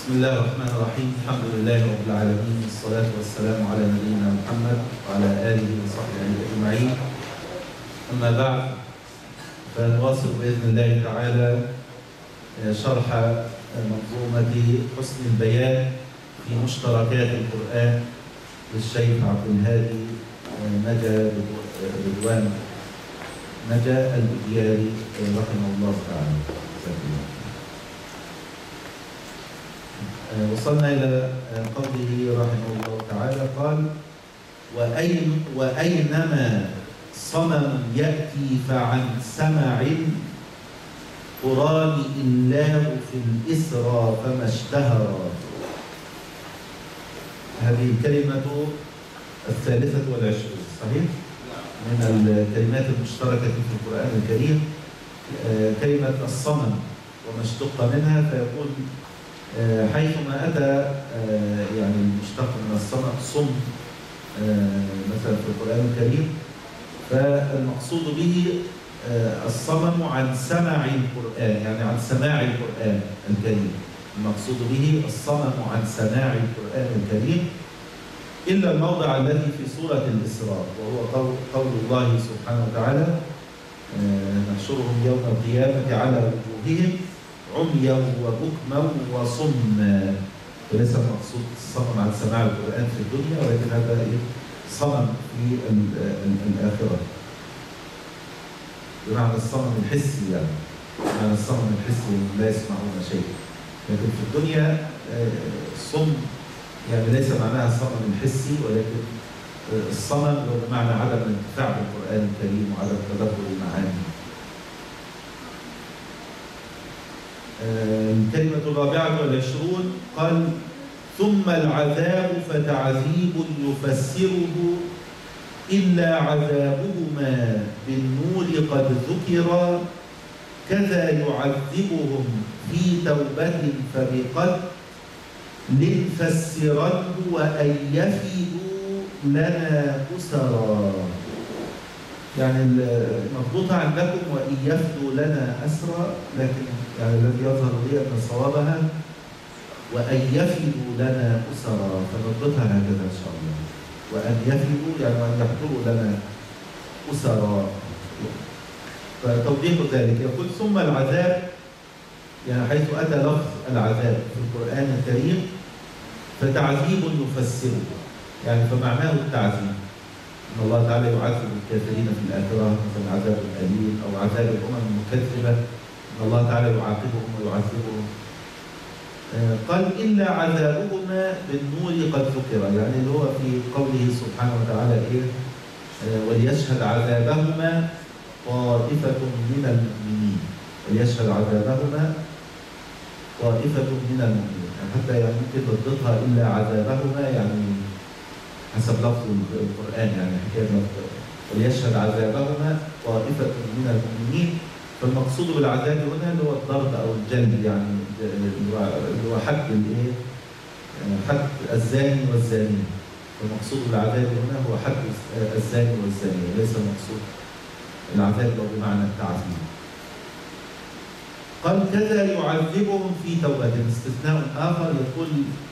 بسم الله الرحمن الرحيم. الحمد لله رب العالمين، والصلاة والسلام على نبينا محمد وعلى آله وصحبه أجمعين. أما بعد، فنواصل بإذن الله تعالى شرح منظومة حسن البيان في مشتركات القرآن للشيخ عبد الهادي رضوان نجا البدياري رحمه الله تعالى. وصلنا إلى قوله رحمه الله تعالى قال: وأينما صمم يأتي فعن سمع قران إلاه في الإسرى فما اشتهر. هذه الكلمة 23 صحيح؟ من الكلمات المشتركة في القرآن الكريم كلمة الصمم وما اشتق منها، فيقول حيثما أتى يعني المشتق من الصمم صم مثلا في القرآن الكريم، فالمقصود به الصمم عن سماع القرآن، يعني عن سماع القرآن الكريم. المقصود به الصمم عن سماع القرآن الكريم، إلا الموضع الذي في سورة الإسراء، وهو قول الله سبحانه وتعالى: نحشرهم يوم القيامة على وجوههم عميا وبكما وصما. وليس المقصود الصمم عن سماع القرآن في الدنيا، ولكن هذا صمم في الآخرة، بمعنى الصمم الحسي، يعني بمعنى الصمم الحسي لا يسمعون شيء. لكن في الدنيا الصم يعني ليس معناها الصمم الحسي، ولكن الصمم هو بمعنى عدم الانتفاع بالقرآن الكريم وعدم تدبر المعاني. الكلمة 24 قال: ثم العذاب فتعذيب يفسره إلا عذابهما بالنور قد ذكر، كذا يعذبهم في توبة فبقد لنفسره وأن يفدوا لنا أسرا. يعني المضبوطة عندكم وإن يفدوا لنا أسرا، لكن يعني الذي يظهر لي أن صوابها وأن يفدوا لنا أسرا، فنضبطها هكذا إن شاء الله. وأن يفدوا يعني وأن يحضروا لنا أسرا. فتوضيح ذلك يقول: ثم العذاب، يعني حيث أتى لفظ العذاب في القرآن الكريم فتعذيب يفسره، يعني فمعناه التعذيب. إن الله تعالى يعذب الكافرين في الآخرة مثل عذاب الأليم أو عذاب الأمم المكذبة، إن الله تعالى يعاقبهم ويعذبهم. قال: إلا عذابهما بالنور قد ذكر، يعني اللي هو في قوله سبحانه وتعالى إيه؟ وليشهد عذابهما طائفة من المؤمنين. وليشهد عذابهما طائفة من المؤمنين، يعني حتى يعني ممكن تضبطها إلا عذابهما، يعني حسب لفظ القرآن، يعني حكاية لفظ وليشهد عذابهما طائفة من المؤمنين. فالمقصود بالعذاب هنا اللي هو الضرب أو الجلد، يعني اللي هو حد الإيه؟ حد الزاني والزانية. فالمقصود بالعذاب هنا هو حد الزاني والزانية، ليس المقصود العذاب لو بمعنى التعذيب. قال: كذا يعذبهم في توبة. استثناء آخر يقول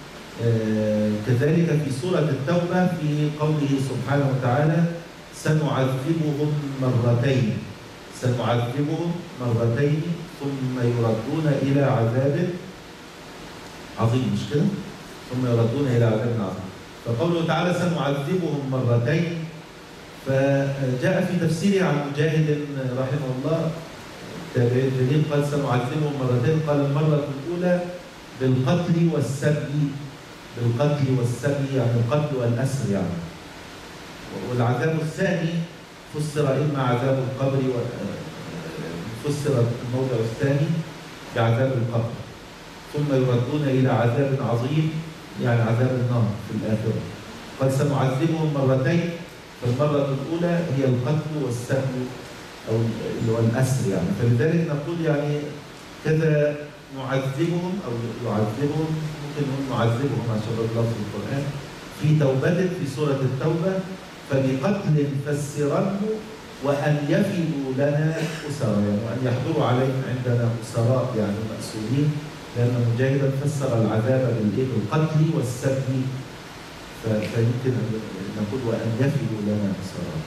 كذلك في سورة التوبة في قوله سبحانه وتعالى: سنعذبهم مرتين ثم يردون إلى عذاب عظيم، مش كده؟ ثم يردون إلى عذاب عظيم. فقوله تعالى سنعذبهم مرتين، فجاء في تفسيره عن مجاهد رحمه الله تابعي الجليل قال: سنعذبهم مرتين. قال: المرة الأولى بالقتل والسبي، يعني القتل والأسر يعني. والعذاب الثاني فسر إما عذاب القبر، فسر الموضع الثاني بعذاب القبر. ثم يردون إلى عذاب عظيم، يعني عذاب النار في الآخرة. قال: سنعذبهم مرتين، فالمرة الأولى هي القتل والسبي أو اللي هو الأسر يعني. فلذلك نقول يعني كذا نعذبهم أو يعذبهم، ممكن نقول نعذبهم عشان لفظ القرآن في توبة في سورة التوبة، فبقتل فسره وأن يفدوا لنا أسرا، يعني وأن يحضروا عليهم عندنا أسراء يعني مأسورين، لأن مجاهدا فسر العذاب بالقتل والسبي، فيمكن أن نقول وأن يفدوا لنا بصراحة.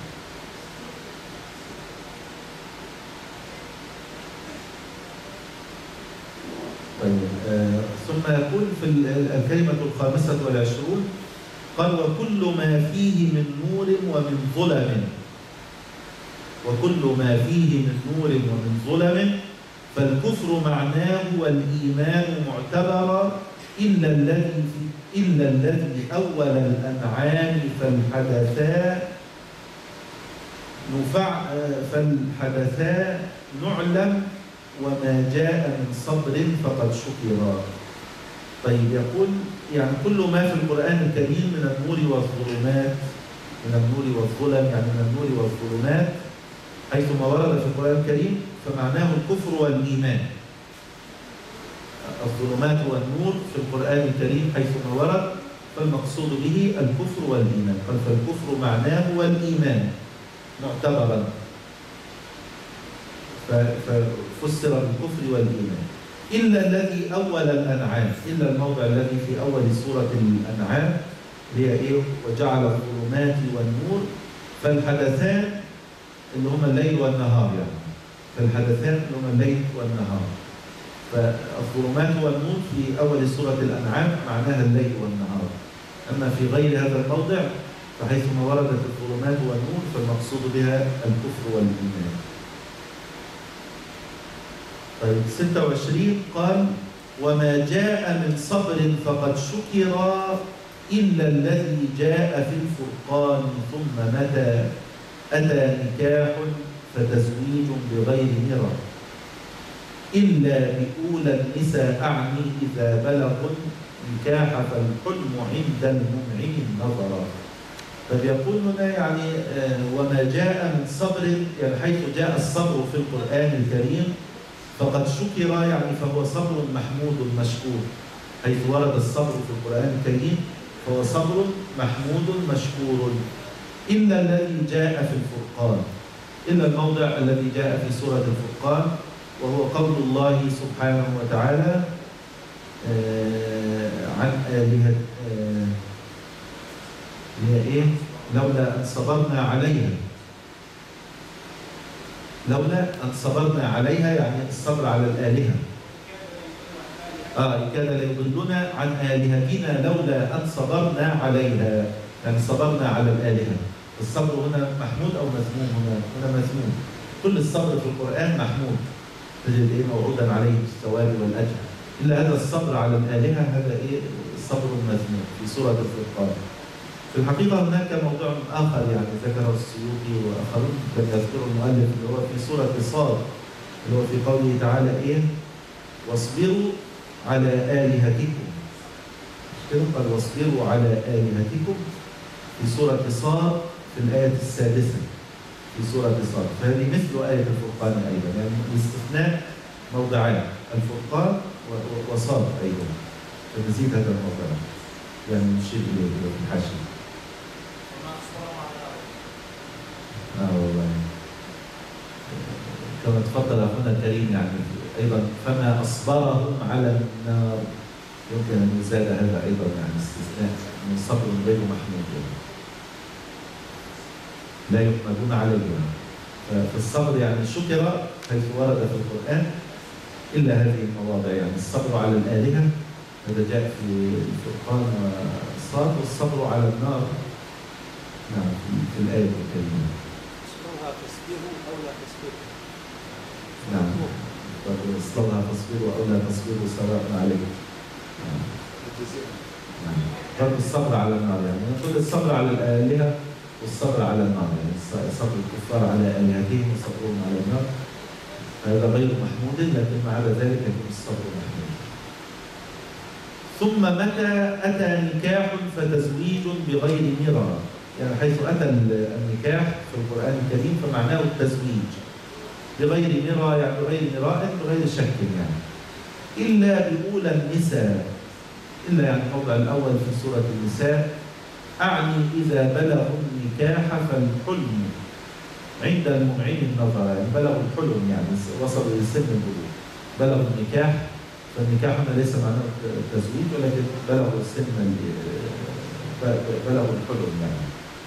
طيب ثم يقول في الكلمة 25 قال: وكل ما فيه من نور ومن ظلم، وكل ما فيه من نور ومن ظلم، فالكفر معناه والإيمان معتبرا إلا الذي أول الأنعام فالحدثا نعلم، وما جاء من صبر فقد شكرا. طيب يقول يعني كل ما في القرآن الكريم من النور والظلمات، من النور والظلم، يعني من النور والظلمات حيثما ورد في القرآن الكريم فمعناه الكفر والإيمان. الظلمات والنور في القرآن الكريم حيثما ورد فالمقصود به الكفر والإيمان. قال: فالكفر معناه والإيمان معتبرا، ففسر بالكفر والإيمان. إلا الذي أول الأنعام، إلا الموضع الذي في أول سورة الأنعام اللي هي إيه؟ وجعل الظلمات والنور، فالحدثان اللي هما الليل والنهار، يعني فالحدثان اللي هما الليل والنهار. فالظلمات والنور في أول سورة الأنعام معناها الليل والنهار. أما في غير هذا الموضع فحيثما وردت الظلمات والنور فالمقصود بها الكفر والإيمان. طيب 26 قال: وما جاء من صبر فقد شكر إلا الذي جاء في الفرقان، ثم متى أتى نكاح فتزويج بغير مرى، إلا بأولى النساء أعني إذا بلغوا النكاح فالحلم عند المنعم النظر. فبيقول هنا يعني وما جاء من صبر، يعني حيث جاء الصبر في القرآن الكريم فقد شكر، يعني فهو صبر محمود مشكور. حيث ورد الصبر في القرآن الكريم فهو صبر محمود مشكور. إلا الذي جاء في الفرقان، إلا الموضع الذي جاء في سورة الفرقان، وهو قول الله سبحانه وتعالى عن آلهة هي إيه؟ لولا أن صبرنا عليها، لولا أن صبرنا عليها يعني الصبر على الآلهة. إن كان ليضلنا عن آلهتنا لولا أن صبرنا عليها، يعني صبرنا على الآلهة. الصبر هنا محمود أو مذموم؟ هنا مذموم. كل الصبر في القرآن محمود، تجد إيه؟ موعودا عليه بالثواب والأجر. إلا هذا الصبر على الآلهة هذا إيه؟ صبر مذموم في سورة الفرقان. في الحقيقة هناك موضوع آخر يعني ذكره السيوطي وآخرون كان يذكره المؤلف اللي هو في سورة صاد، اللي هو في قوله تعالى إيه؟ واصبروا على آلهتكم. قال واصبروا على آلهتكم في سورة صاد في الآية السادسة في سورة صاد. فهذه مثل آية الفرقان أيضا، يعني الاستثناء موضعان، الفرقان وصاد أيضا. فنسيت هذا الموضوع يعني نشير إليه في الحاشية. والله كما تفضل أخونا الكريم يعني أيضا فما أصبرهم على النار، يمكن أن يزاد هذا أيضا يعني استثناء من صبر غير محمود، يعني لا يحمدون عليه. فالصبر يعني شكر حيث ورد في القرآن إلا هذه المواضع، يعني الصبر على الآلهة هذا جاء في الفرقان والصاد، والصبر على النار نعم في الآية الكريمة. اصبرها تصبروا أو لا تصبروا. نعم. اصبرها تصبروا أو لا تصبروا سواء عليكم. نعم. برضه الصبر على النار، يعني نقول الصبر على الآلهة والصبر على النار، يعني صبر الكفار على آلهتهم وصبرهم على النار هذا غير محمود، لكن مع ذلك يكون الصبر محمود. ثم متى أتى نكاح فتزويج بغير مرى، يعني حيث أتى النكاح في القرآن الكريم فمعناه التزويج بغير مرى، يعني بغير مراء بغير شك، يعني إلا بأولى النساء، إلا يعني الموضع الأول في سورة النساء أعني إذا بلغوا النكاح فالحلم عند المنعم النظر، يعني بلغوا الحلم يعني وصلوا لسن البلوغ، بلغوا النكاح فالنكاح هنا ليس معناه التزويج، ولكن بلغوا بلغوا الحلم يعني.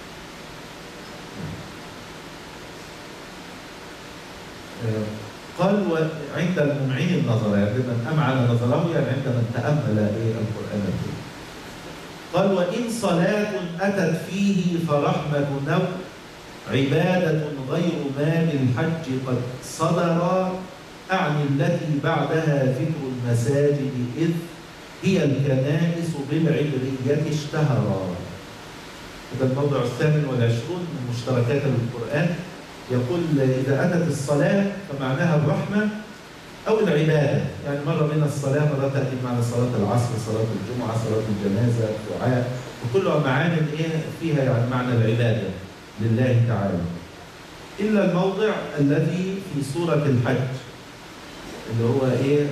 قال وعند الممعين النظر، يعني من أمعن نظره يعني عندما تأمل القرآن الكريم. قال وإن صلاة أتت فيه فرحمة نوع عبادة غير ما بالحج قد صدر، أعني التي بعدها ذكر المساجد إذ هي الكنائس بالعبرية اشتهرا. هذا الموضع 28 من مشتركات القرآن. يقول إذا أتت الصلاة فمعناها الرحمة أو العبادة، يعني مرة من الصلاة مرة تأتي معنى صلاة العصر، صلاة الجمعة، صلاة الجنازة، الدعاء، وكلها معاني فيها يعني معنى العبادة لله تعالى، إلا الموضع الذي في سورة الحج اللي هو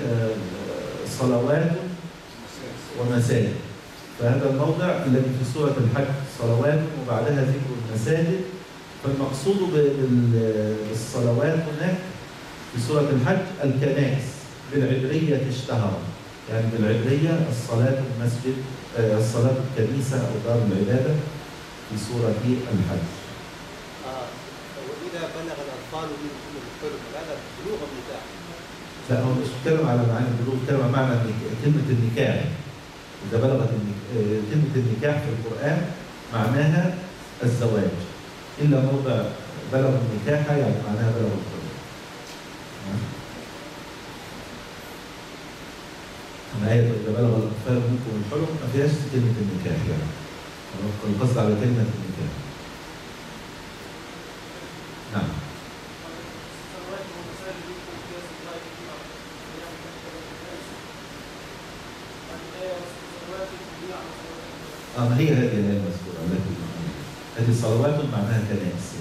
صلوات ومساجد. فهذا الموضع الذي في سورة الحج صلوات وبعدها ذكر المساجد، فالمقصود بالصلوات هناك في سورة الحج الكنائس بالعبرية اشتهر، يعني بالعبرية الصلاة المسجد، الصلاة الكنيسة أو دار العبادة في سورة الحج. وإذا بلغ الأطفال منكم الحلم، هذا بلوغ النكاح. لا، هو مش بيتكلم على معنى البلوغ، بيتكلم على معنى كلمة النكاح. إذا بلغت كلمة النكاح في القرآن معناها الزواج، إلا موضع بلغ النكاح يعني معناها بلغ الحلم. الآية إذا بلغ الأطفال منكم الحلم ما فيهاش كلمة النكاح، يعني القصد على كلمة النكاح. نعم. ما هي هذه الآية المذكورة التي هذه صلوات معناها كنائس.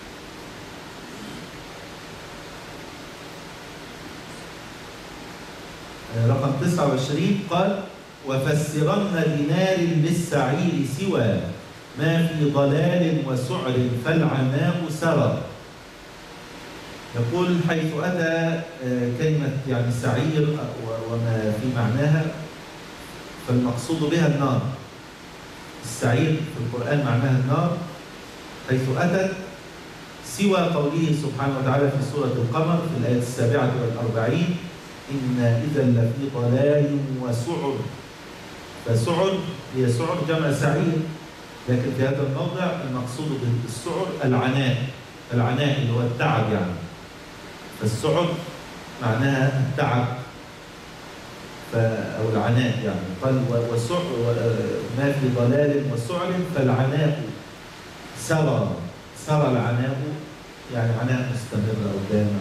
رقم 29 قال وفسرن بنار بالسعير سوى ما في ضلال وسعر فالعناء سرى. يقول حيث أتى كلمة يعني سعير وما في معناها فالمقصود بها النار. السعير في القرآن معناها النار حيث أتت سوى قوله سبحانه وتعالى في سورة القمر في الآية 47 إن إذا لفي ضلال وسعر. فسعر هي سعر جمع سعير، لكن في هذا الموضع المقصود بالسعر العناء اللي هو التعب يعني. فالسعر معناها التعب أو العناء يعني. قال وسعر ما في ضلال وسعر فالعناء سرى العناء يعني عناء مستمر أو دائم.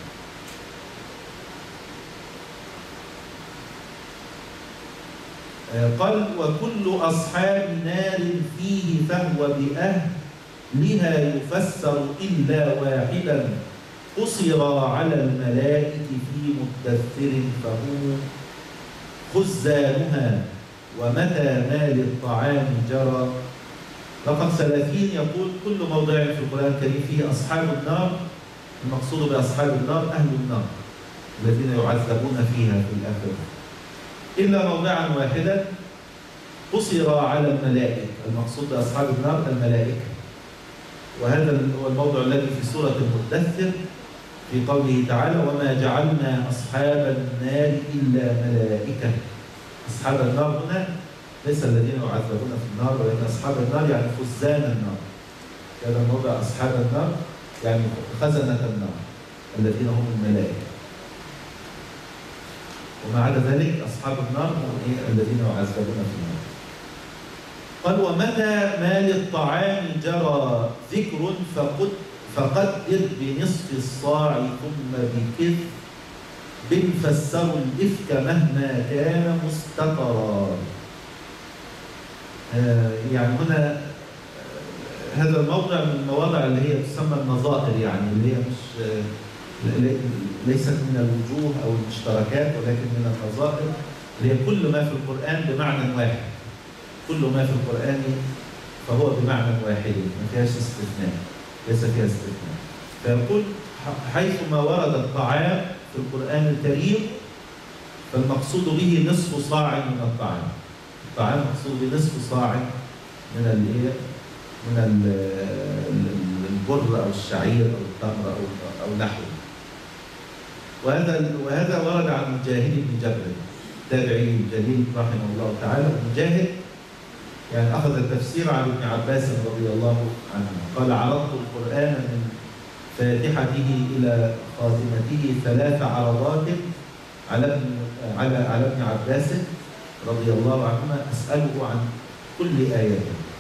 قال وكل أصحاب نار فيه فهو بأهلها يفسر إلا واحدا قصر على الملائكة في مدثر فهو خزانها ومتى ما للطعام جرى. رقم 30 يقول كل موضع في القرآن الكريم فيه أصحاب النار، المقصود بأصحاب النار أهل النار الذين يعذبون فيها في الآخرة، إلا موضعا واحدا قصر على الملائكة، المقصود بأصحاب النار الملائكة. وهذا هو الموضع الذي في سورة المدثر في قوله تعالى وما جعلنا أصحاب النار إلا ملائكة. أصحاب النار هنا ليس الذين يعذبون في النار، ولكن أصحاب النار يعني خزان النار. هذا الموضع أصحاب النار يعني خزنة النار الذين هم الملائكة. وما عدا ذلك أصحاب النار هم الذين يعذبون في النار. قال ومتى ما للطعام جرى ذكر فقدر بنصف الصاع ثم بكث فسروا الإفك مهما كان مستقرا. يعني هنا هذا الموضع من المواضع اللي هي تسمى النظائر، يعني اللي هي مش ليست من الوجوه أو المشتركات ولكن من النظائر اللي هي كل ما في القرآن بمعنى واحد. كل ما في القرآن فهو بمعنى واحد ما فيهاش استثناء، ليس فيها استثناء. فيقول حيثما ورد الطعام في القرآن الكريم فالمقصود به نصف صاع من الطعام. الطعام مقصود به نصف صاع من الايه؟ من البر او الشعير او التمر او نحوه. وهذا ورد عن مجاهد بن جبر التابعي الجليل رحمه الله تعالى. مجاهد يعني اخذ التفسير عن ابن عباس رضي الله عنه قال: عرضت القرآن من فاتحته الى خاتمته 3 عرضات على ابن عباس رضي الله عنهما اساله عن كل آية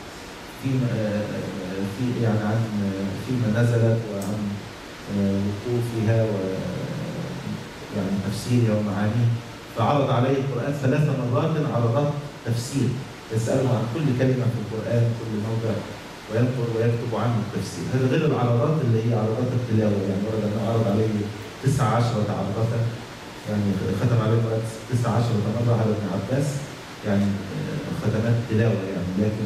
فيما نزلت وعن وقوفها يعني تفسيرها ومعانيه. فعرض عليه القرآن 3 مرات عرضات تفسير، يسأله عن كل كلمة في القرآن كل موضع وينقل ويكتب عنه التفسير. هذا غير العرضات اللي هي عرضات التلاوة، يعني ورد أنه عرض عليه 19 عرضة، يعني ختم عليه 19 مرة على ابن عباس، يعني ختمات تلاوة يعني، لكن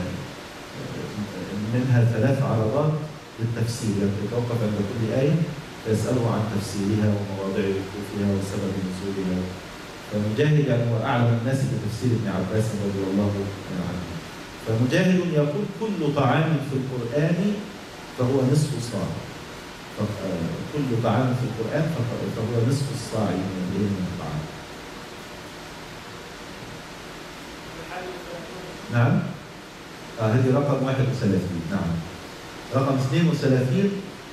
منها 3 عرضات للتفسير، يعني يتوقف عند كل آية فيسأله عن تفسيرها ومواضع وقوفها وسبب نزولها. فمجاهد يعني هو أعلم الناس بتفسير ابن عباس رضي الله عنه. فمجاهد يقول: كل طعام في القرآن فهو نصف صاع. كل طعام في القرآن فهو نصف الصاع من الطعام. نعم. هذه رقم 31. نعم. رقم 32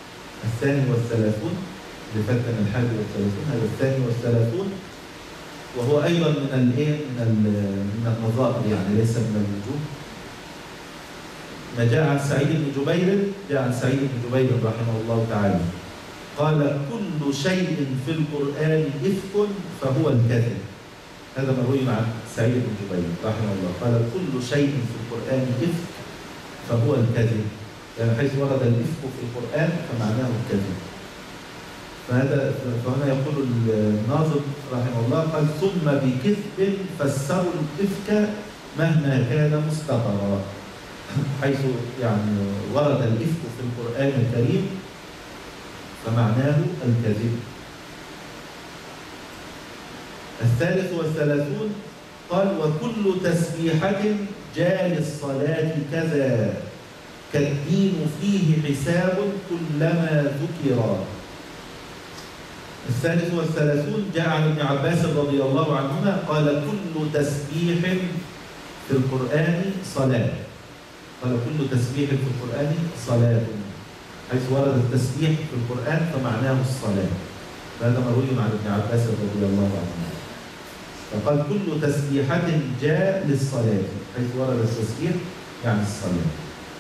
32 اللي فات كان 31، هذا 32 وهو أيضا من النظائر، يعني ليس من الوجوه. ما جاء عن سعيد بن جبير رحمه الله تعالى قال: كل شيء في القرآن إفك فهو الكذب. هذا مروي عن سعيد بن جبير رحمه الله قال: كل شيء في القرآن إفك فهو الكذب. يعني حيث ورد الإفك في القرآن فمعناه الكذب. فهنا يقول الناظم رحمه الله قال: ثم بكذب فسروا الإفك مهما كان مستقرا. حيث يعني ورد الإفك في القرآن الكريم فمعناه الكذب. 33 قال: وكل تسبيحة جاء للصلاة كذا، كالدين فيه حساب كلما ذكر. 33 جاء عن ابن عباس رضي الله عنهما قال: كل تسبيح في القرآن صلاة. قال: كل تسبيح في القرآن صلاة، حيث ورد التسبيح في القرآن فمعناه الصلاة. هذا مروي عن ابن عباس رضي الله عنهما. فقال: كل تسبيحة جاء للصلاة، حيث ورد التسبيح يعني الصلاة.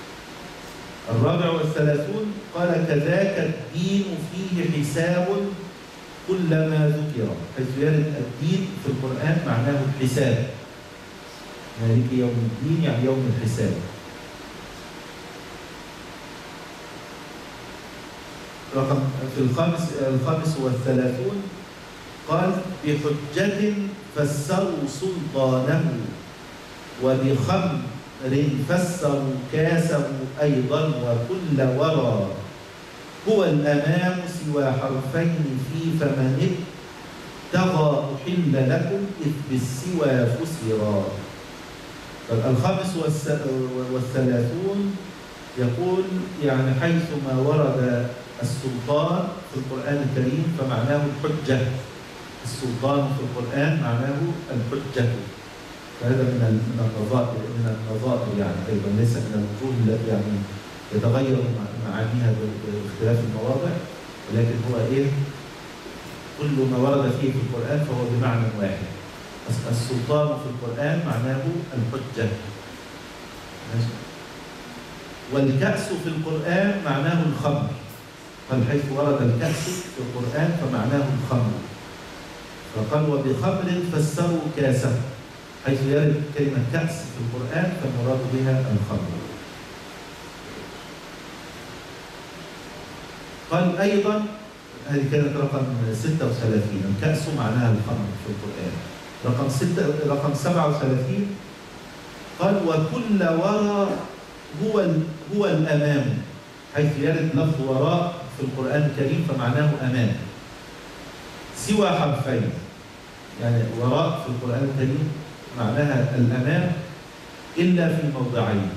34 قال: كذاك الدين فيه حساب كلما ذكر، حيث يرد الدين في القرآن معناه الحساب. مالك يوم الدين يعني يوم الحساب. رقم في 35 قال: بحجة فسروا سلطانه، وبخمر فسروا كاسه أيضا، وكل ورى هو الأمام سوى حرفين في، فمن ابتغى أحل لكم إذ بالسوى فسرا. 35 يقول: يعني حيثما ورد السلطان في القرآن الكريم فمعناه الحجة. السلطان في القرآن معناه الحجة. فهذا من النظائر يعني أيضا، ليس من الوجوه التي يعني يتغير معانيها باختلاف المواضع، ولكن هو كل ما ورد فيه في القرآن فهو بمعنى واحد. السلطان في القرآن معناه الحجة. والكأس في القرآن معناه الخمر. قال: حيث ورد الكأس في القرآن فمعناه الخمر. فقال: وبخمر فسروا كاسه، حيث يرد كلمة كأس في القرآن فالمراد بها الخمر. قال أيضا، هذه كانت رقم 36، الكأس معناها الخمر في القرآن. رقم 37 قال: وكل وراء هو الأمام، حيث يرد لفظ وراء في القرآن الكريم فمعناه أمام، سوى حرفين. يعني وراء في القرآن الكريم معناها الأمام إلا في موضعين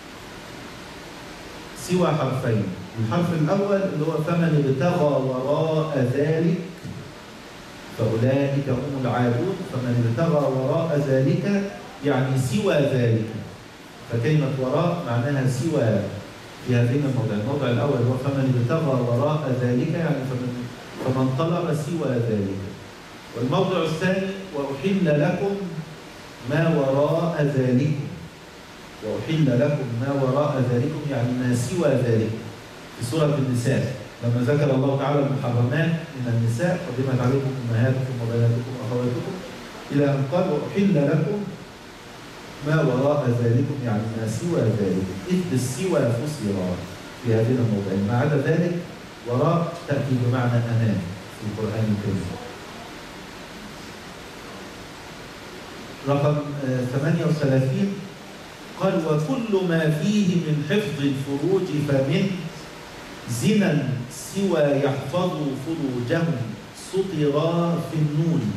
سوى حرفين. الحرف الأول اللي هو فمن ابتغى وراء ذلك فأولئك هم العادون. فمن ابتغى وراء ذلك يعني سوى ذلك، فكلمة وراء معناها سوى في هذين الموضعين. الموضع الأول هو فمن ابتغى وراء ذلك يعني فمن طلب سوى ذلك. والموضع الثاني وأحل لكم ما وراء ذلكم. وأحل لكم ما وراء ذلكم يعني ما سوى ذلك في سورة النساء لما ذكر الله تعالى المحرمات من النساء قدمت عليكم أمهاتكم وبناتكم وأخواتكم إلى أن قال وأحل لكم ما وراء ذلكم يعني ما سوى ذلك، إذ بالسوى فصل في هذين الموضعين. ما عدا ذلك وراء تأتي بمعنى أمام في القرآن الكريم. رقم 38 قال وكل ما فيه من حفظ الفروج فمن زنا سوى يحفظ فروجهم سطرا في النون.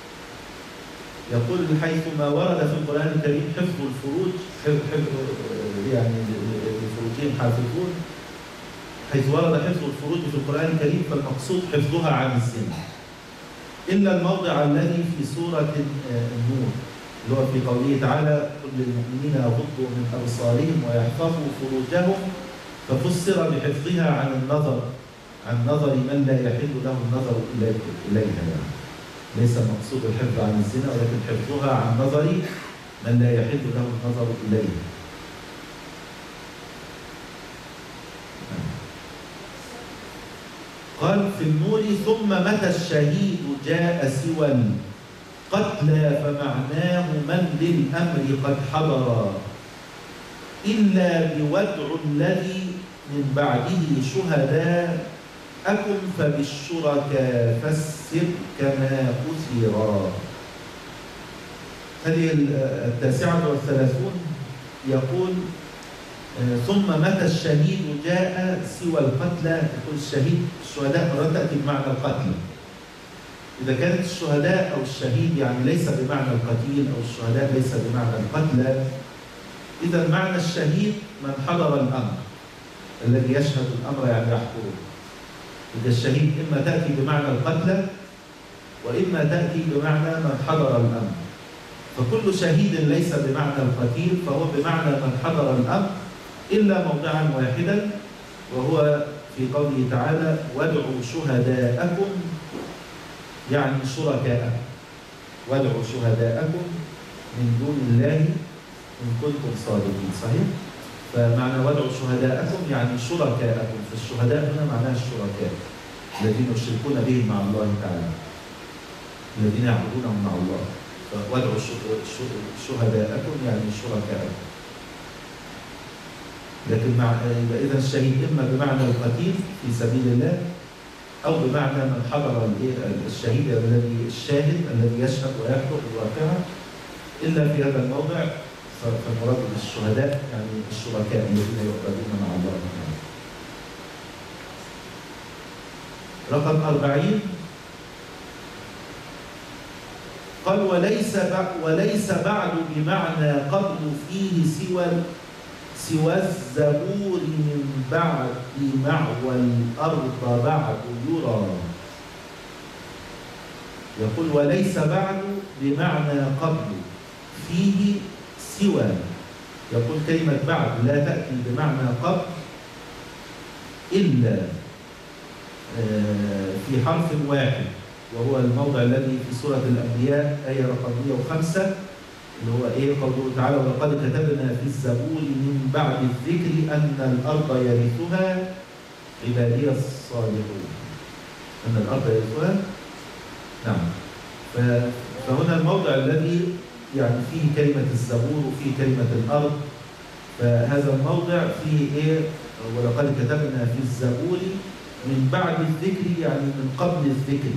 يقول حيث ما ورد في القرآن الكريم حفظ الفروج يعني لفروجهم حافظون، حيث ورد حفظ الفروج في القرآن الكريم فالمقصود حفظها عن الزنا، إلا الموضع الذي في سورة النور اللي هو في قوله تعالى قل للمؤمنين يغضوا من أبصارهم ويحفظوا فروجهم، ففسر بحفظها عن نظر من لا يحل له النظر إليها. يعني ليس المقصود الحفظ عن الزنا ولكن حفظها عن نظر من لا يحل له النظر إليها. قال في النور ثم متى الشهيد جاء سوى القتلى فمعناه من للأمر قد حضر إلا بودع الذي من بعده شهداء أكن فبالشركاء فسر كما أثرا. هذه 39 يقول ثم متى الشهيد جاء سوى القتلى. يقول الشهداء مرات تأتي بمعنى القتل. إذا كانت الشهداء أو الشهيد يعني ليس بمعنى القتيل أو الشهداء ليس بمعنى القتلى، إذا معنى الشهيد من حضر الأمر الذي يشهد الأمر يعني يحضره. إذا الشهيد إما تأتي بمعنى القتلى وإما تأتي بمعنى من حضر الأمر. فكل شهيد ليس بمعنى القتيل فهو بمعنى من حضر الأمر إلا موضعا واحدا وهو في قوله تعالى وادعوا شهداءكم يعني شركاءكم. وادعوا شهداءكم من دون الله إن كنتم صادقين. صحيح؟ فمعنى وادعوا شهداءكم يعني شركاءكم. فالشهداء هنا معناها الشركاء الذين يشركون بهم مع الله تعالى، الذين يعبدونهم مع الله. فوادعوا شهداءكم يعني شركاءكم. لكن إذا الشهيد إما بمعنى القتيل في سبيل الله أو بمعنى من حضر الشهيد الشاهد الذي يشهد ويحضر الواقعة. إلا في هذا الموضع فالمراد بالشهداء يعني الشركاء الذين يعبدون مع الله تعالى. رقم 40 قال وليس بعد بمعنى قبل فيه سوى الزبور من بعد معوى الأرض بعد يرى. يقول وليس بعد بمعنى قبل فيه سوى. يقول كلمة بعد لا تأتي بمعنى قبل إلا في حرف واحد وهو الموضع الذي في سورة الأنبياء آية رقم 105 اللي هو قوله تعالى ولقد كتبنا في الزبور من بعد الذكر أن الأرض يرثها عبادي الصالحون. أن الأرض يرثها. نعم. فهنا الموضع الذي يعني فيه كلمة الزبور وفيه كلمة الأرض. فهذا الموضع فيه ولقد كتبنا في الزبور من بعد الذكر يعني من قبل الذكر.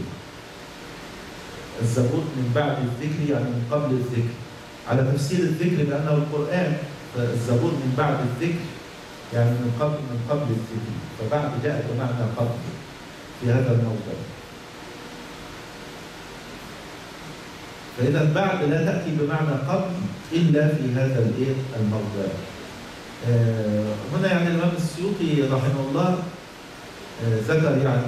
الزبور من بعد الذكر يعني من قبل الذكر على تفسير الذكر بأنه القرآن. فالزبور من بعد الذكر يعني من قبل الذكر. فبعد جاءت بمعنى قبل في هذا الموضع. فإذا بعد لا تأتي بمعنى قبل إلا في هذا الموضع. هنا يعني الإمام السيوطي رحمه الله ذكر يعني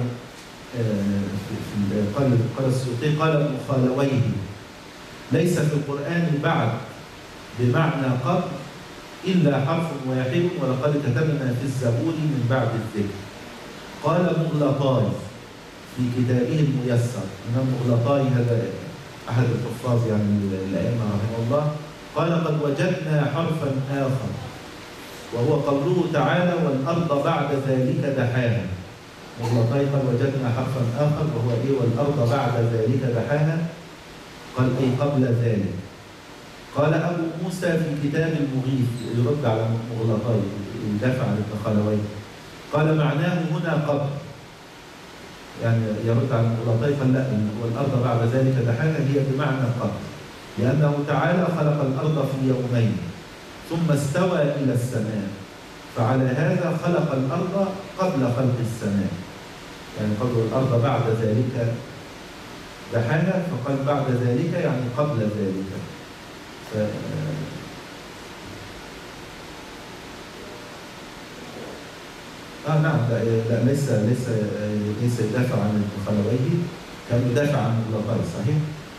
قال السيوطي قال ابن خالويه ليس في القرآن بعد بمعنى قبل إلا حرف واحد ولقد كتبنا في الزبور من بعد الذكر. قال مغلطاي في كتابه الميسر، الإمام مغلطاي هذا أحد الحفاظ يعني الأئمة رحمه الله، قال قد وجدنا حرفا آخر وهو قوله تعالى والأرض بعد ذلك دحاها. مغلطاي قال وجدنا حرفا آخر وهو والأرض بعد ذلك دحاها، قال أي قبل ذلك. قال أبو موسى في كتاب المغيث يرد على مغلطاي يدافع عن ابن خالويه، قال معناه هنا قبل، يعني يرد على مغلطاي قال لا والأرض بعد ذلك دحاها هي بمعنى قبل، لأنه تعالى خلق الأرض في يومين ثم استوى إلى السماء، فعلى هذا خلق الأرض قبل خلق السماء، يعني قبل الأرض بعد ذلك دحاها، فقال بعد ذلك يعني قبل ذلك. نعم لا ليس يدافع عن ابن خالويه، كان يدافع عن مغلطاي صحيح؟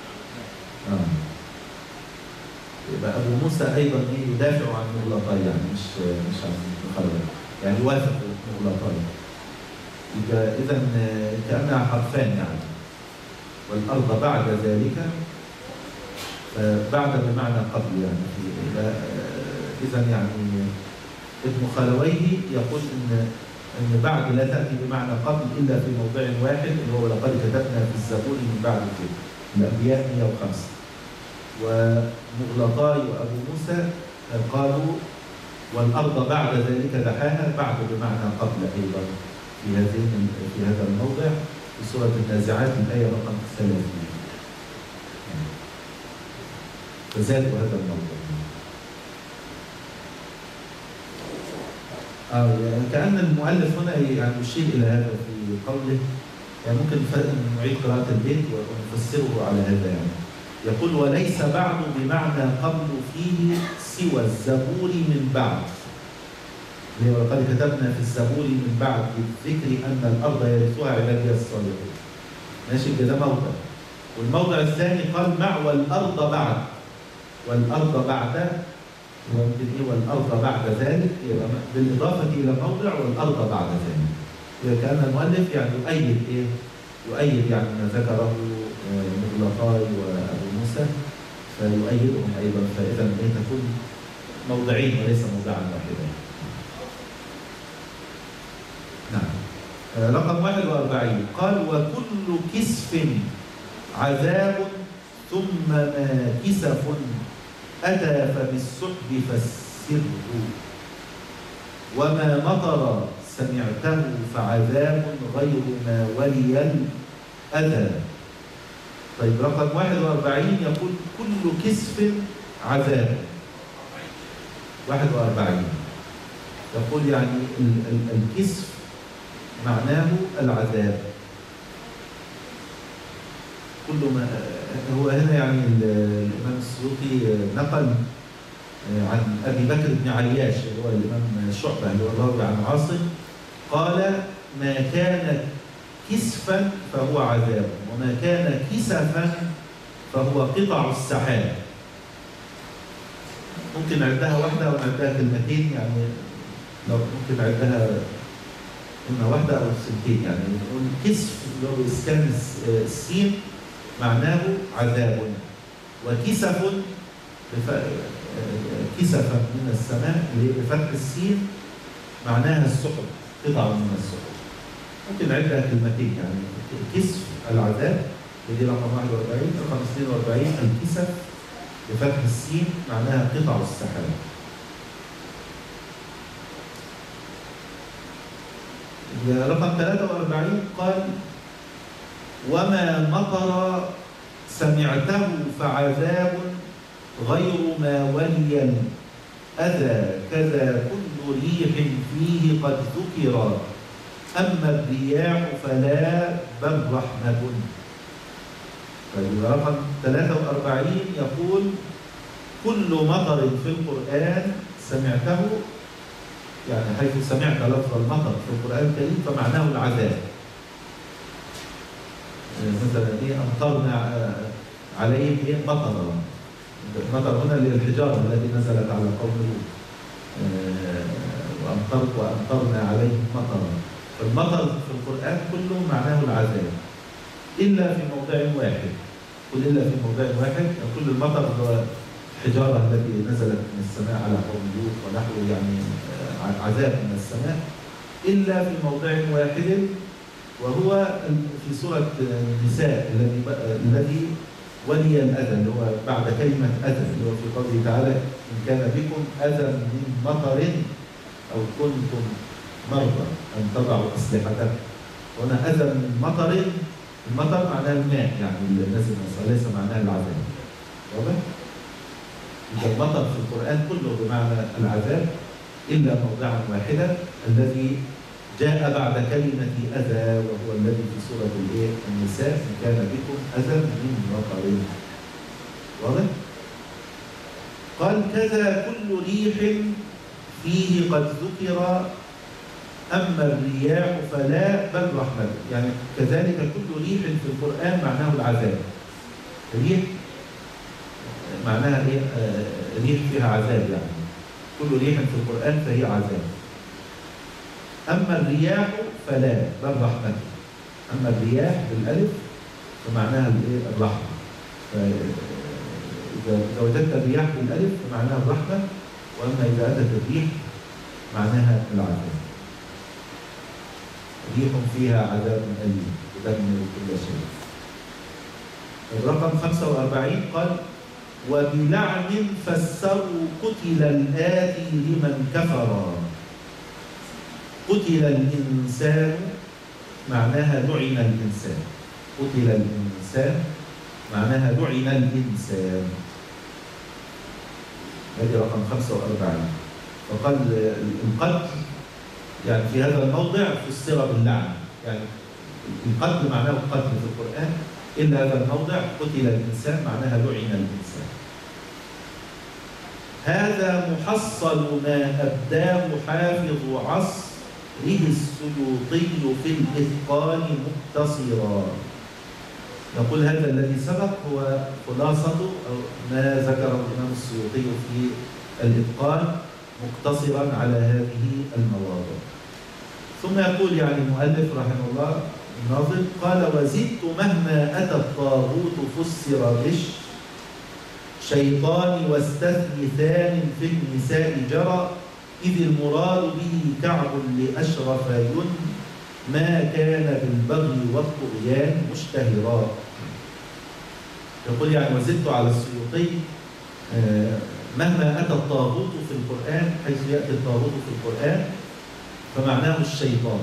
يبقى أبو موسى أيضا يدافع عن مغلطاي يعني مش عن ابن خالويه، يعني يوافق مغلطاي. إذا كأنها حرفان يعني، والأرض بعد ذلك بعد بمعنى قبل يعني. إذا يعني ابن خالويه يقول إن بعد لا تأتي بمعنى قبل إلا في موضع واحد اللي هو لقد كتبنا في الزبور من بعد الذكر، الأنبياء 105. ومغلطاي وأبو موسى قالوا والأرض بعد ذلك دحاها بعد بمعنى قبل أيضا في هذا الموضع في سورة النازعات الآية رقم 30. فزادوا هذا الموضوع. يعني كأن المؤلف هنا يعني يشير إلى هذا في قوله، يعني ممكن نعيد قراءة البيت ونفسره على هذا يعني. يقول وليس بعد بمعنى قبل فيه سوى الزبور من بعد، ولقد كتبنا في الزبور من بعد الذكر أن الأرض يرثها عبادي الصالحون. ماشي كده موضع. والموضع الثاني قال مع والأرض بعد، والأرض بعد ويمكن والأرض بعد ذلك، يبقى بالإضافة إلى موضع والأرض بعد ذلك. يبقى كأن المؤلف يعني يؤيد يعني ما ذكره مغلطاي وأبو موسى فيؤيدهم أيضا، فإذا تكون موضعين وليس موضعا واحدا. نعم. رقم 41 قال وكل كسف عذاب ثم ما كسف أتى فبالسحب فسره وما مطر سمعته فعذاب غير ما ولي الأذى. طيب رقم 41 يقول كل كسف عذاب. 41 يقول يعني الكسف معناه العذاب. كل ما هو هنا يعني الإمام السيوطي نقل عن أبي بكر بن عياش اللي هو الإمام شعبة اللي هو الراوي عن عاصم، قال ما كان كسفا فهو عذاب وما كان كسفا فهو قطع السحاب. ممكن نعدها واحدة أو نعدها كلمتين، يعني لو ممكن نعدها إما واحدة أو سنتين. يعني نقول كسف اللي هو إسكان السين معناه عذاب، وكسف كسفا من السماء اللي بفتح السين معناها السحب، قطع من السحب. ممكن نعدها كلمتين يعني كسف العذاب ودي رقم 41. رقم 42 الكسف بفتح السين معناها قطع السحاب. رقم 43 قال وما مطر سمعته فعذاب غير ما ولي الأذى كذا كل ريح فيه قد ذكر أما الرياح فلا بل رحمة. طيب رقم 43 يقول كل مطر في القرآن سمعته، يعني حيث سمعت لفظ المطر في القرآن الكريم فمعناه العذاب. مثلا ايه أمطرنا عليهم ايه مطرا. المطر هنا للحجارة التي نزلت على قوم لوط. وأمطرنا عليهم مطرا. فالمطر في القرآن كله معناه العذاب إلا في موضع واحد. قل إلا في موضع واحد، كل المطر هو الحجارة التي نزلت من السماء على قوم لوط ونحو يعني عذاب من السماء، إلا في موضع واحد وهو في سورة النساء الذي ولي الأذى، اللي هو بعد كلمة أذى، اللي هو في قوله تعالى إن كان بكم أذى من مطر أو كنتم مرضى أن تضعوا أسلحتكم. هنا أذى من مطر، المطر معناه الماء يعني اللي نزل ليس معناه العذاب. واضح؟ إذا المطر في القرآن كله بمعنى العذاب إلا موضعا واحدا الذي جاء بعد كلمة أذى، وهو الذي في سورة النساء إن كان بكم أذى من مطر. واضح؟ قال كذا كل ريح فيه قد ذكر أما الرياح فلا بل رحمة. يعني كذلك كل ريح في القرآن معناه العذاب. ريح معناها إيه؟ ريح فيها عذاب، يعني كل ريح في القرآن فهي عذاب. أما الرياح فلا بل رحمة. أما الرياح بالألف فمعناها الرحمة. إذا وجدت الرياح بالألف فمعناها الرحمة، وأما إذا أتت الريح معناها العذاب. ريح فيها عذاب أليم تدمر كل شيء. الرقم 45 قال وبلعن فسروا قتل الآتي لمن كفر. قتل الإنسان معناها لعن الإنسان. قتل الإنسان معناها لعن الإنسان. هذه رقم 45. فقال القتل يعني في هذا الموضع فسر باللعن، يعني القتل معناه القتل في القرآن، إلا هذا الموضع قتل الإنسان معناها لعن الإنسان. هذا محصل ما أبداه حافظ عصره السيوطي في الإتقان مقتصرا. نقول هذا الذي سبق هو خلاصة أو ما ذكره الإمام السيوطي في الإتقان مقتصرا على هذه المواضع. ثم يقول يعني المؤلف رحمه الله الناظم قال وزدت مهما أتى الطاغوت فسر شيطان واستثني ثان في النساء جرى إذ المراد به كعب لأشرف ما كان بالبغي والطغيان مشتهرا. يقول يعني وزدت على السيوطي مهما أتى الطاغوت في القرآن، حيث يأتي الطاغوت في القرآن فمعناه الشيطان،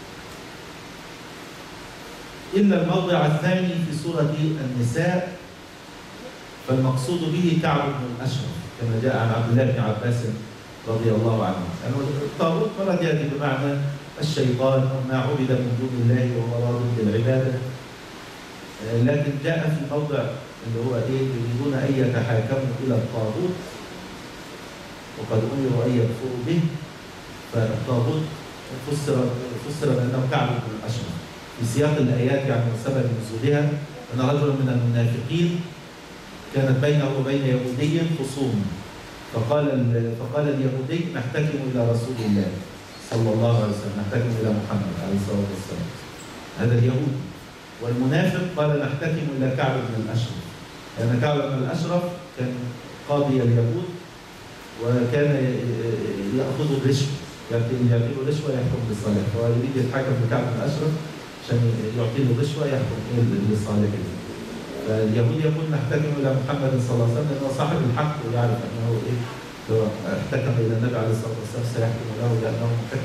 إلا الموضع الثاني في سورة النساء فالمقصود به كعب بن الأشرف كما جاء عن عبد الله بن عباس رضي الله عنه. يعني الطاغوت مرة يأتي بمعنى الشيطان أو ما عبد من دون الله وهو راض بالعبادة، لكن جاء في موضع اللي هو يريدون أن يتحاكموا إلى الطاغوت وقد أمروا أن يكفروا به، فالطاغوت فسر بأنه كعب بن الأشرف في سياق الآيات، يعني سبب نزولها أن رجلا من المنافقين كانت بينه وبين يهودي خصوم، فقال اليهودي نحتكم إلى رسول الله صلى الله عليه وسلم، نحتكم إلى محمد عليه الصلاة والسلام، هذا اليهودي. والمنافق قال نحتكم إلى كعب بن الأشرف، لأن كعب بن الأشرف كان قاضي اليهود وكان يأخذ الرشوة، يعطيه رشوة يحكم لصالح، فهو يريد يتحكم بكعب بن الأشرف عشان يعطي له رشوة يحكم لصالحه. فاليهود يقول نحتكم إلى محمد صلى الله عليه وسلم لأنه صاحب الحق ويعرف أنه لو احتكم إلى النبي عليه الصلاة والسلام سيحكم له لأنه محق.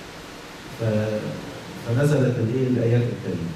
فنزلت الآيات الكريمة.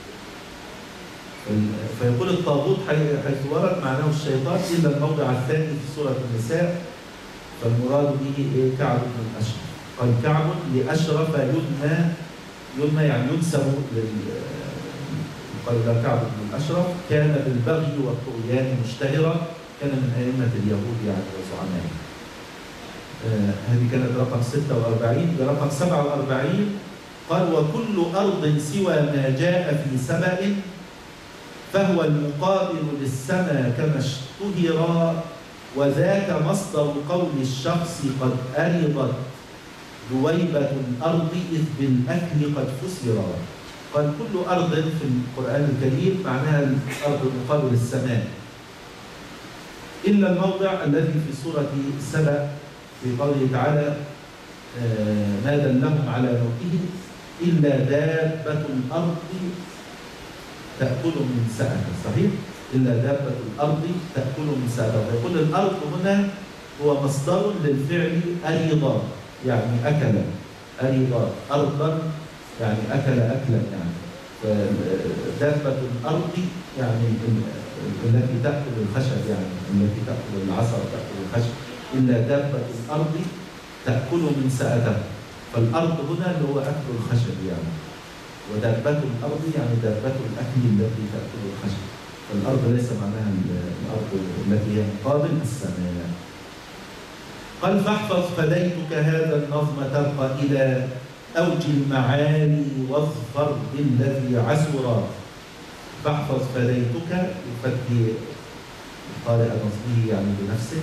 فيقول الطاغوت حيث ورد معناه الشيطان إلا الموضع الثاني في سورة النساء فالمراد به كعب بن الأشرف. قال كعب لأشرف ينمى يعني ينسب قالوا لا كعب بن الأشرف كان بالبغي والطغيان مشتهرا، كان من أئمة اليهود يعني وزعمائهم. هذه كانت رقم 46. برقم 47 قال وكل أرض سوى ما جاء في سبأ فهو المقابل للسماء كما اشتهر، وذاك مصدر قول الشخص قد أرضت دويبة الأرض إذ بالأكل قد فسرا. قال كل أرض في القرآن الكريم معناها الأرض مقابل السماء، إلا الموضع الذي في سورة سبأ في قوله تعالى ما دلهم على موته إلا دابة الأرض تأكل من سأته. صحيح؟ إلا دابة الأرض تأكل من سأته. يقول الأرض هنا هو مصدر للفعل أرضا، يعني أكل. أرضا أرضا يعني أكل أكلا يعني. فدابة الأرض يعني التي تأكل الخشب، يعني التي تأكل العصا وتأكل الخشب. إلا دابة الأرض تأكل من سأته. فالأرض هنا اللي هو أكل الخشب يعني، ودابة الأرض يعني دابة الأكل التي تأكل الخشب. فالأرض ليس معناها الأرض التي هي مقابل السماء. قال فاحفظ فديتك هذا النظم ترقى إلى أوج المعالي واظفر بالذي عسرا. فاحفظ فديتك يفتي قارئ نظمه يعني بنفسه.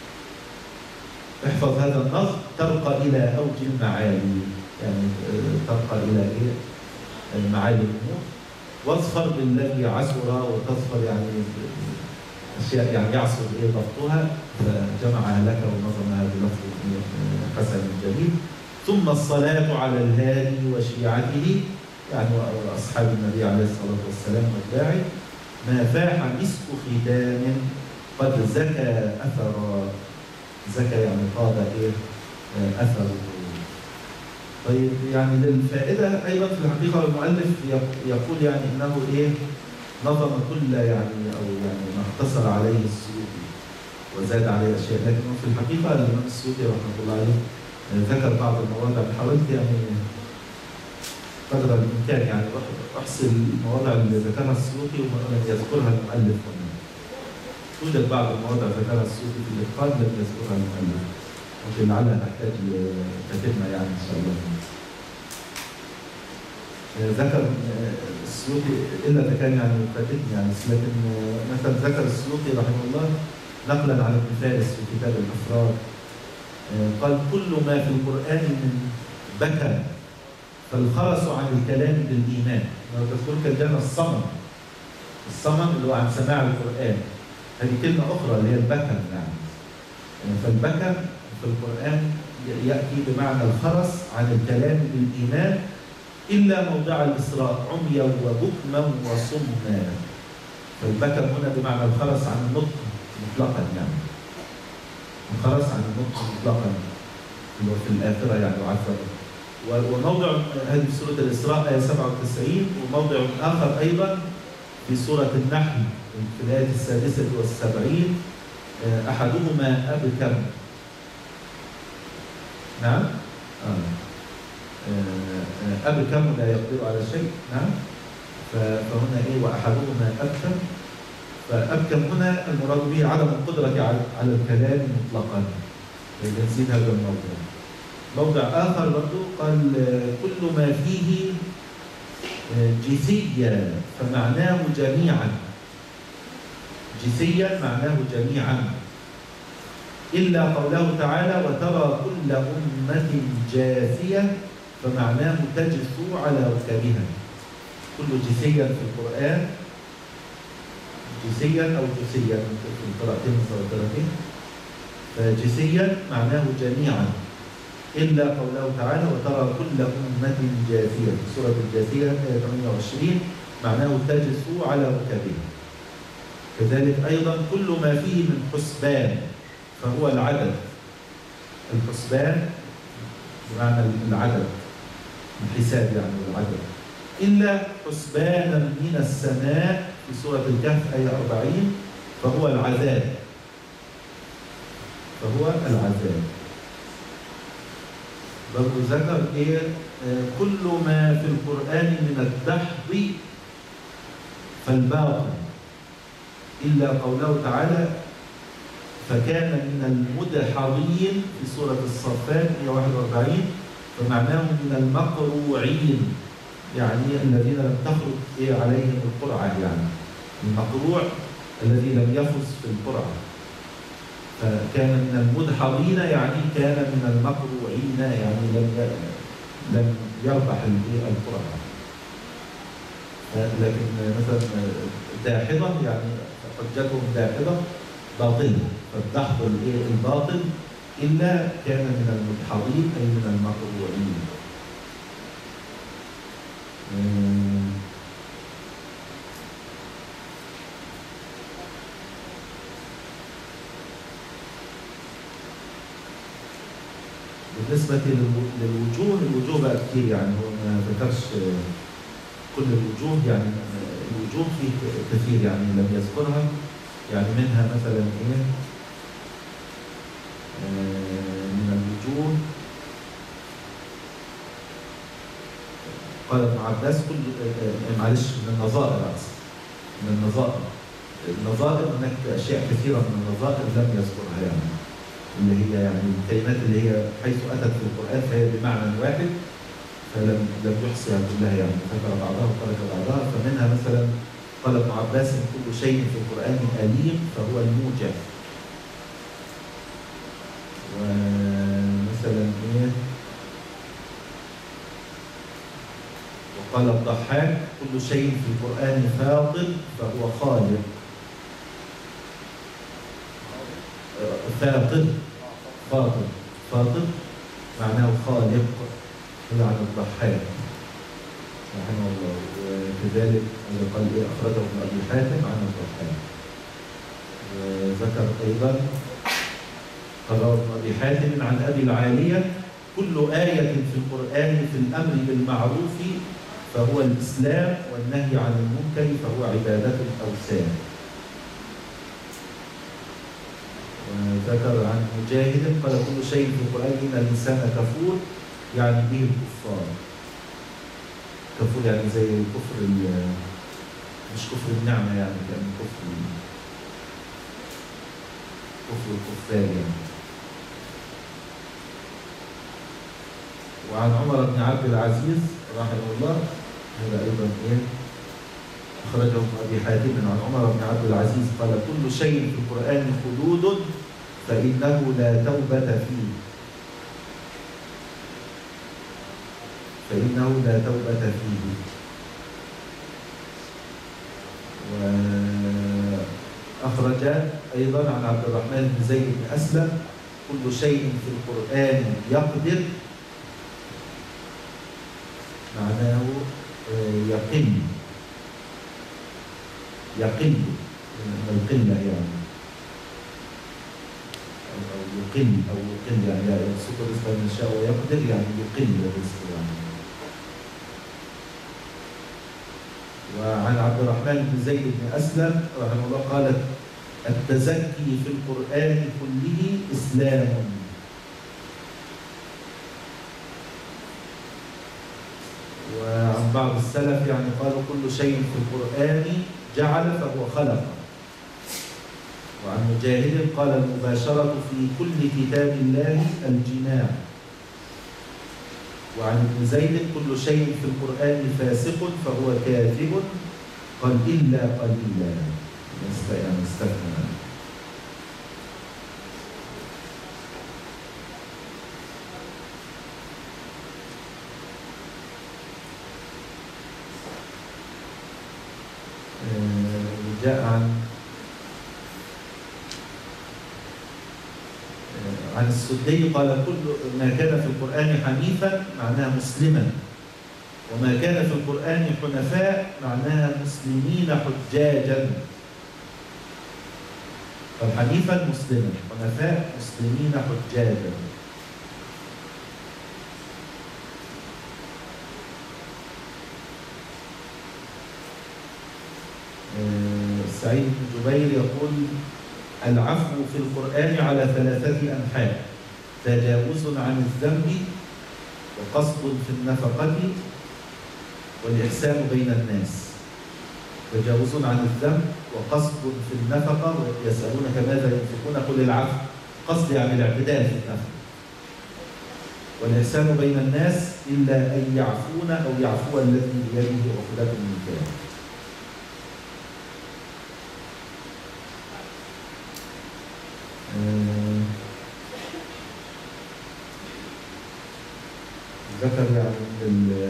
احفظ هذا النظم ترقى إلى أوج المعالي، يعني ترقى إلى إيه؟ معالي الأمور. واظفر بالذي عسر، وتظفر يعني أشياء يعني يعسر إيه ضبطها، فجمعها لك ونظمها بلفظ حسن جميل. ثم الصلاة على الهادي وشيعته يعني أصحاب النبي عليه الصلاة والسلام واتباعه. ما فاح مسك ختام قد زكى أثرا. زكى يعني طاب إيه؟ أثره. طيب يعني للفائدة أيضا في الحقيقة المؤلف يقول يعني إنه إيه؟ نظم كل يعني أو يعني ما اختصر عليه السيوطي وزاد عليه أشياء، لكن في الحقيقة الإمام السيوطي رحمه الله عليه ذكر بعض المواضع. حاولت يعني قدر الإمكان يعني أحصي المواضع اللي ذكرها السيوطي ولم يذكرها المؤلف هنا. توجد بعض المواضع ذكرها السيوطي في الإتقان لم يذكرها المؤلف، ممكن لعلها تحتاج لكتابنا يعني إن شاء الله. ذكر السيوطي إلا إذا كان يعني فاتتني يعني، لكن مثلا ذكر السيوطي رحمه الله نقلا عن ابن فارس في كتاب الأفراد قال كل ما في القرآن من بكى فالخرس عن الكلام بالإيمان. تذكر كلام الصمم اللي هو عن سماع القرآن، هذه كلمة أخرى اللي هي البكم يعني. فالبكم في القرآن يأتي بمعنى الخرس عن الكلام بالإيمان إلا موضع الإسراء عميا وبكما وصما. فالبكم هنا بمعنى الخرس عن النطق مطلقا يعني. الخرس عن النطق مطلقا اللي هو في الآخرة يعني وعثر. وموضع هذه في سورة الإسراء آية 97، وموضع آخر أيضا في سورة النحل في الآية 76 أحدهما أبكم. نعم أبكم لا يقدر على شيء. نعم فهنا إيه وأحدهما أبكم. فأبكم هنا المراد به عدم القدرة على الكلام مطلقا. نزيد هذا الموضوع. موضع آخر برضو قال كل ما فيه جثيا فمعناه جميعا. جثيا معناه جميعا إلا قوله تعالى وترى كل أمة جاثية فمعناه تجثو على ركبها. كل جثيا في القرآن جثيا أو جثيا في القراءتين المتواترتين. فجثيا معناه جميعا إلا قوله تعالى وترى كل أمة جاثية في سورة الجاثية 28 معناه تجثو على ركبها. كذلك أيضا كل ما فيه من حسبان فهو العدد. الحسبان بمعنى العدد، الحساب يعني العدد. إلا حسبانا من السماء في سورة الكهف آية 40 فهو العذاب. فهو العذاب. برضو ذكر إيه كل ما في القرآن من الدحض فالباطل إلا قوله تعالى فكان من المدحضين في سورة الصفات 141 فمعناه من المقروعين، يعني الذين لم تخرج عليهم القرعة، يعني المقروع الذي لم يفز في القرعة. فكان من المدحضين يعني كان من المقروعين، يعني لم يربح القرعة. لكن مثلا داحضة يعني حجتهم داحضة باطلة، فالدحض الباطل إلا كان من المدحضين أي من المقروعين. بالنسبة للوجوه، الوجوه بقى كتير، يعني هو ما ذكرش كل الوجوه، يعني الوجوه فيه كثير يعني لم يذكرها، يعني منها مثلا من الوجوه قال ابن عباس كل معلش من النظائر أصلا، من النظائر هناك أشياء كثيرة من النظائر لم يذكرها، يعني اللي هي يعني الكلمات اللي هي حيث أتت في القرآن فهي بمعنى واحد، فلم يحصيها كلها، يعني ذكر بعضها وترك بعضها. فمنها مثلا قال ابن عباس كل شيء في القرآن أليم فهو الموجع. ومثلا وقال الضحاك كل شيء في القرآن فاطر فهو خالق. فاطر معناه خالق، هذا عن الضحاك رحمه الله. وكذلك قال أخرجه ابن أبي حاتم عن الضحاك. وذكر أيضا قال ابن أبي حاتم عن أبي العالية كل آية في القرآن في الأمر بالمعروف فهو الإسلام والنهي عن المنكر فهو عبادة الأوثان. وذكر عن مجاهد قال كل شيء في القرآن إن الإنسان كفور، يعني به الكفار. كفور يعني زي كفر مش كفر النعمة، يعني كان كفر الكفار يعني. وعن عمر بن عبد العزيز رحمه الله، هذا أيضا أخرجه ابن أبي حاتم عن عمر بن عبد العزيز قال كل شيء في القرآن خلود فإنه لا توبة فيه. وأخرج أيضا عن عبد الرحمن بن زيد بن أسلم كل شيء في القرآن يقدر، معناه يقل من القلة، يعني أو يقل يعني يبسط الرزق من شاء ويقدر، يعني يقل الرزق يعني. وعن عبد الرحمن بن زيد بن أسلم رحمه الله قال التزكي في القرآن كله إسلام. وعن بعض السلف يعني قالوا كل شيء في القرآن جعل فهو خلق. وعن مجاهد قال المباشرة في كل كتاب الله الجماع. وعن ابن زيد كل شيء في القرآن فاسق فهو كاذب، قال إلا قليلا، يعني استثنى. جاء عن السدي قال كل ما كان في القرآن حنيفا معناها مسلما، وما كان في القرآن حنفاء معناها مسلمين حجاجا. فالحنيفا مسلما، حنفاء مسلمين حجاجا. سعيد بن جبير يقول العفو في القرآن على 3 أنحاء: تجاوز عن الذنب، وقصد في النفقة، والإحسان بين الناس. تجاوز عن الذنب وقصد في النفقة، ويسألونك ماذا ينفقون قل العفو. قصد يعني الاعتدال في النفقة. والإحسان بين الناس إلا أن يعفون أو يعفو الذي بيده عقدة النكاح. ذكر يعني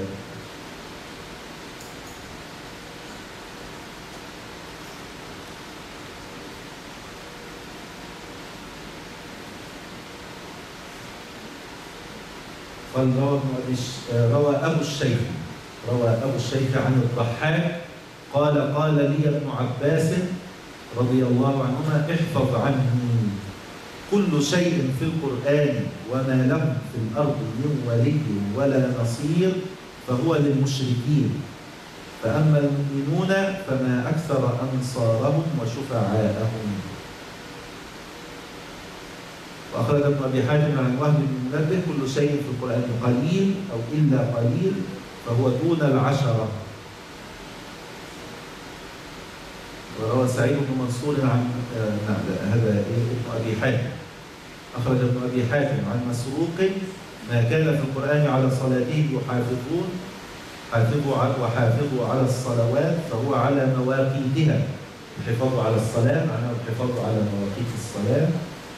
قال روى أبو الشيخ عن الضحاك قال قال لي ابن عباس رضي الله عنهما احفظ عني كل شيء في القرآن وما له في الأرض من ولي ولا نصير فهو للمشركين، فأما المؤمنون فما أكثر أنصارهم وشفعاءهم. وأخرج ابن أبي حاتم عن وهب بن منبه كل شيء في القرآن قليل أو إلا قليل فهو دون العشرة. وروى سعيد بن منصور عن هذا ابن أبي حاتم. أخرج ابن أبي حاتم عن مسروق ما كان في القرآن على صلاته يحافظون وحافظوا على الصلوات فهو على مواقيتها. الحفاظ على الصلاة معناه الحفاظ على مواقيت الصلاة.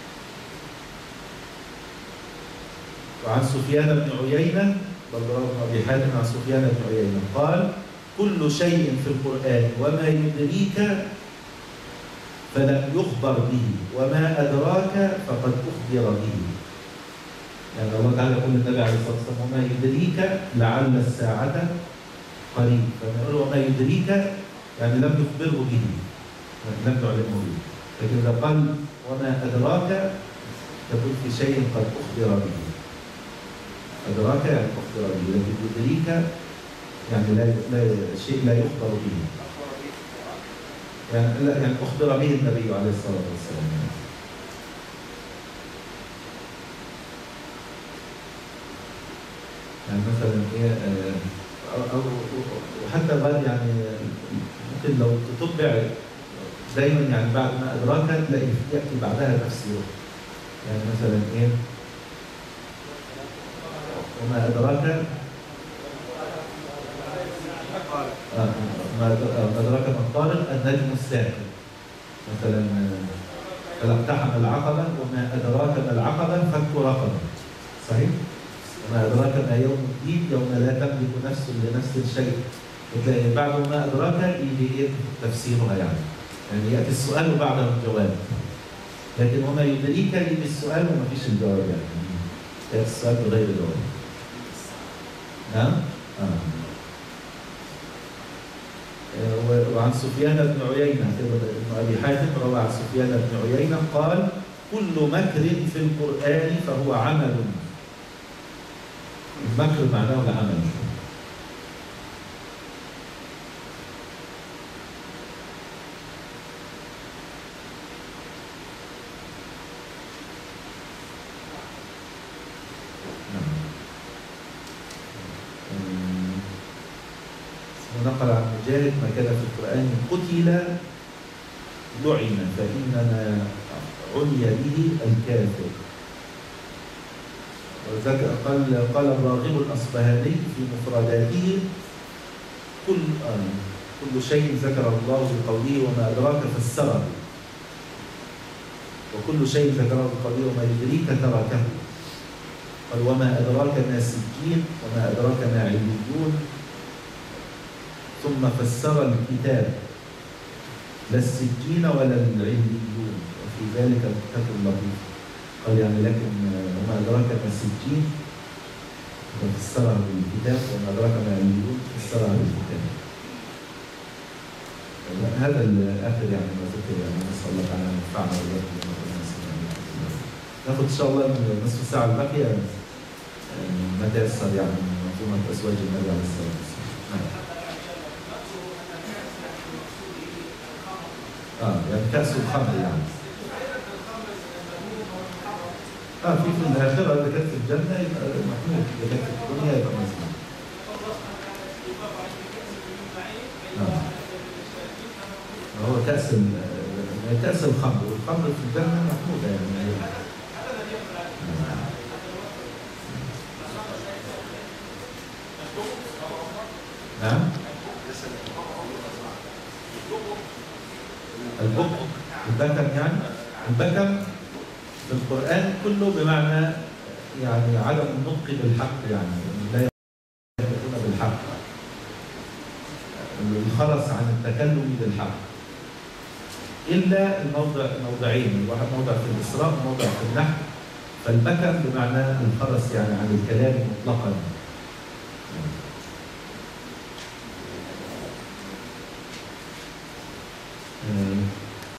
وعن سفيان بن عيينة روى ابن أبي حاتم عن سفيان بن عيينة قال كل شيء في القرآن وما يدريك فلم يخبر به وما أدراك فقد أخبر به. يعني الله تعالى يقول للنبي عليه الصلاة والسلام وما يدريك لعل الساعة قريب، فما يقول وما يدريك يعني لم يخبره به، لم يعلمه به. لكن إذا قال وما أدراك تقول في شيء قد أخبر به. أدراك يعني أخبر به، لكن يدريك يعني لا شيء لا يخبر به. يعني أخبر به النبي عليه الصلاة والسلام. يعني مثلا إيه وحتى بعد يعني ممكن لو تتبع دايما يعني بعد ما أدراك تلاقي يأتي بعدها تفسير. يعني مثلا إيه وما أدراك ما أدراك ما الطارق النجم الساكن مثلا. فلا اقتحم العقبة وما أدراك ما العقبة فك رقبة. صحيح؟ وما أدراك ما يوم الدين يوم لا تملك نفس لنفس شيء. وتلاقي بعد ما أدراك يجي تفسيرها يعني يأتي السؤال وبعده الجواب. لكن وما يدريك يجي السؤال وما فيش الجواب يعني يأتي السؤال بغير جواب. نعم؟ وعن سفيان بن عيينة ابن أبي حاتم روى عن سفيان بن عيينة قال كل مكر في القرآن فهو عمل. المكر معناه العمل. ونقل عن مجاهد ما كان في القرآن قتل لعن فإنما عني به الكافر. قال الراغب الأصبهاني في مفرداته كل شيء ذكر الله بقوله وما أدراك فسره، وكل شيء ذكره بقوله وما يدريك تركه. قال وما أدراك ما سجين وما أدراك ما عليون، ثم فسر الكتاب لا السجين ولا العليون وفي ذلك الكتاب اللطيف. قال يعني لكن وما أدراك ما السجين فسره بالكتاب وما أدراك ما عليون فسره بالكتاب. هذا الآخر يعني ما ذكر يعني نسأل الله تعالى أن ينفعنا وإياكم بما سمعنا. ناخذ إن شاء الله نصف ساعة الباقية ما تيسر يعني من منظومة أزواج النبي عليه الصلاة والسلام. يعني كأس الخمر يعني. في الآخرة إذا كانت في الجنة يبقى محمود، إذا كانت في الدنيا يبقى مسلم. هو كأس الخمر، والخمر في الجنة محمودة يعني. نعم. البكم يعني البكم في القرآن كله بمعنى يعني عدم النطق بالحق، يعني لا ينطقون بالحق، الخرس عن التكلم بالحق، إلا موضعين، واحد موضع في الإسراء وموضع في النحل. فالبكم بمعنى الخرس يعني عن الكلام مطلقا.